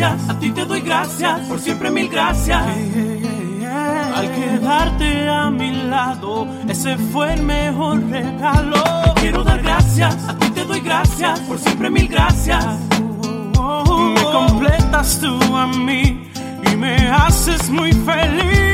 gracias, a ti te doy gracias, por siempre mil gracias. Al quedarte a mi lado, ese fue el mejor regalo. Quiero dar gracias, a ti te doy gracias, por siempre mil gracias. Me completas tú a mí y me haces muy feliz.